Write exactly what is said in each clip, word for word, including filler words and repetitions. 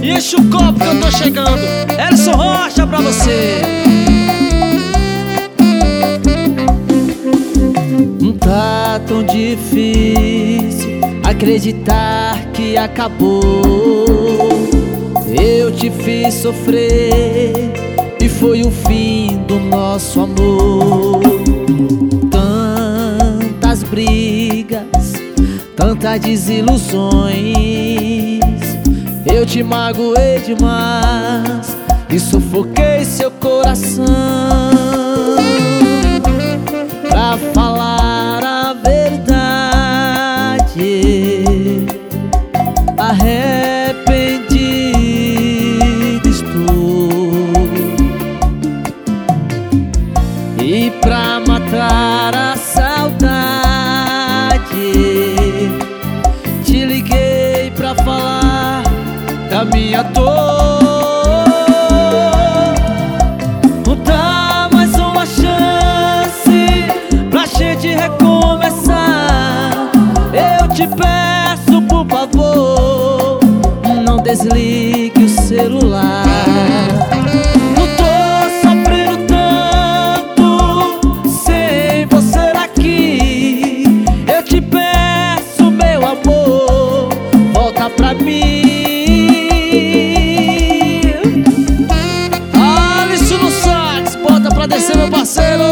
E enche o copo que eu tô chegando. Elson Rocha pra você. Tá tão difícil acreditar que acabou. Eu te fiz sofrer e foi o fim do nosso amor. Tantas brigas, tantas desilusões. Eu te magoei demais e sufoquei seu coração. Pra falar a verdade, arrependido estou. E pra matar a saudade, te liguei pra falar da minha dor. Dá mais uma chance pra gente recomeçar. Eu te peço, por favor, não desligue o celular. Não tô sofrendo tanto sem você aqui. Eu te peço, meu amor, volta pra mim. Alisson no sax, bota pra descer, meu parceiro.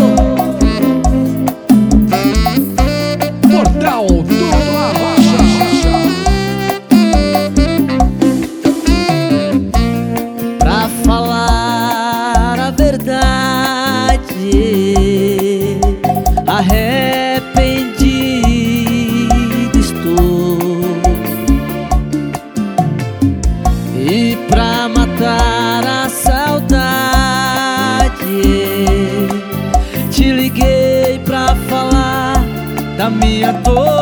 Portal Tudo Arrocha. Pra falar a verdade, arrependido estou. E pra matar a saudade, te liguei pra falar da minha dor.